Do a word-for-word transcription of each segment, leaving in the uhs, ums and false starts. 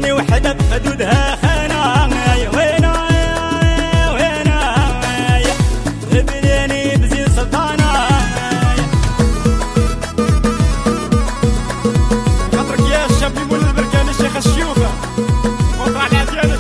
كويتني وحدة بحدودها خانة وينا وينا بليني بزين سلطانة خاطرك يا الشاب يمول البركان الشيخ الشيوخة وقع على ديالك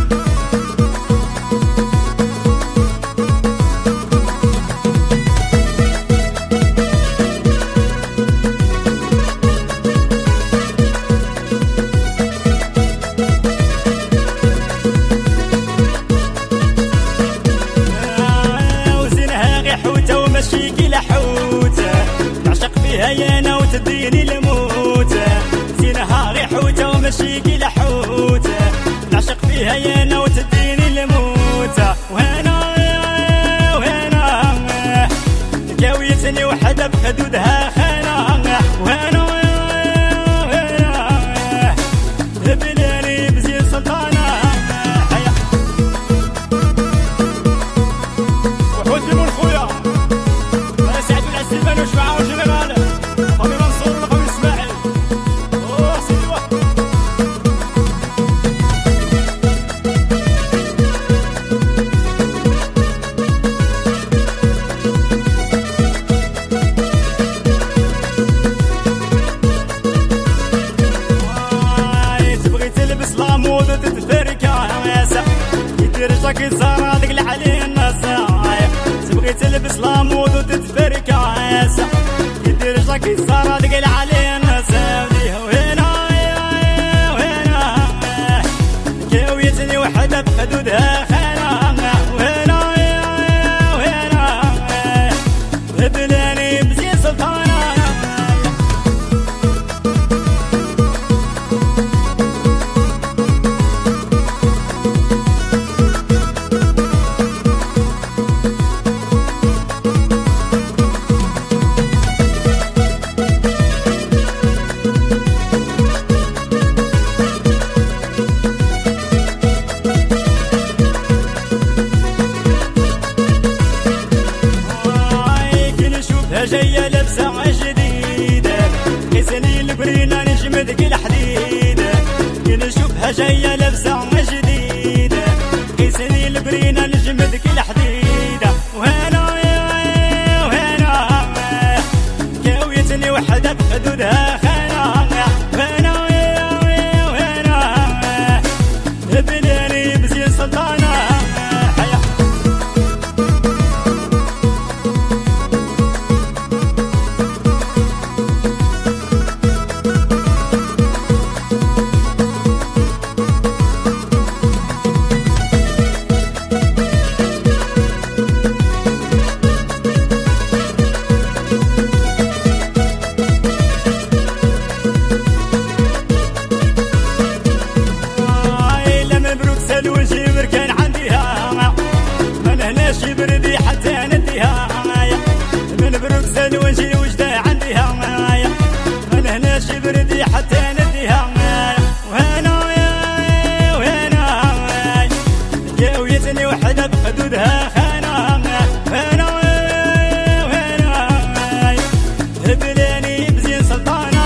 ماشيكي لحوته نعشق فيها يا انا وتديني الموت زينها غير حوته وماشيكي لحوته نعشق فيها يا انا وتديني الموت وهنا وهنا كاويتني وحده بحدودها خانه وهنا وهنا بلاني بزين سلطانه وحوتي من خويا سيبان وش معاه جنرال خوي منصور ولا خوي اسماعيل اوه سيدي واي تبغي تلبس لامود وتتفركع ياسا يدير جاكيت زهرة ديك العلي الناس تبغي تلبس لامود وتتفركع ياسا يدير جاكيت زهرة ديك العلي الناس وهنا وهنا كاويتني وحدة بحدودها خانة وهنا وهنا بلاني بزين سلطانة جاية لابسة جديدة قيسني البرينة نجمدك الحديدة كي نشوفها جاية لابسة جديدة قيسني البرينة نجمدك الحديدة وهنا وهنا كاويتني وحدة بحدودها خانة وهنا وهنا بلاني بزين سلطانة والجبر كان عنديها من هنا شبردي حتى نديها من بروكسل ونجي وجده عنديها من هنا شبردي حتى نديها وهنا وهنا كاويتني وحده بحدودها خانه وهنا وهنا بلاني بزين سلطانه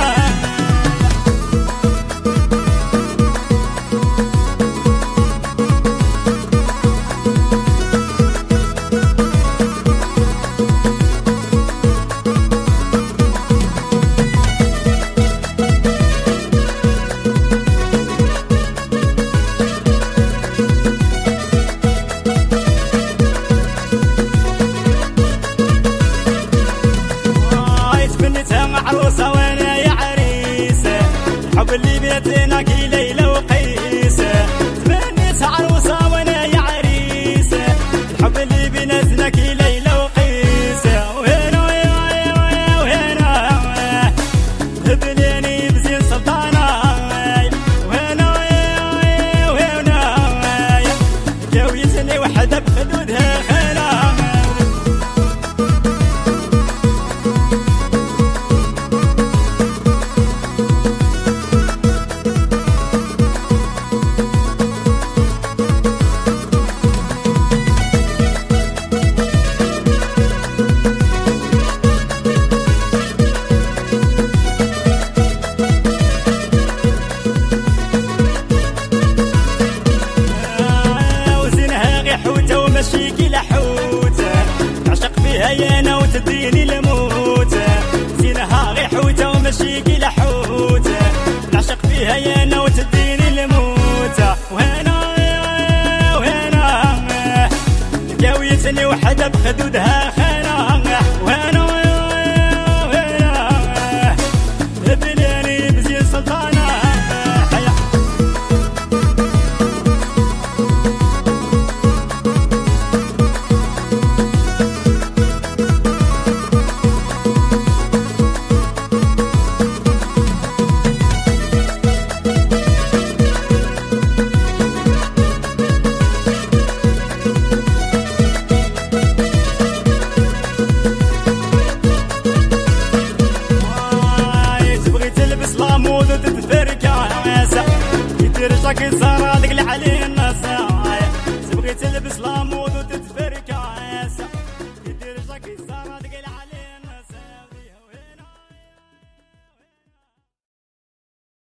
مودة تتفركع عماسة يترجع كزارة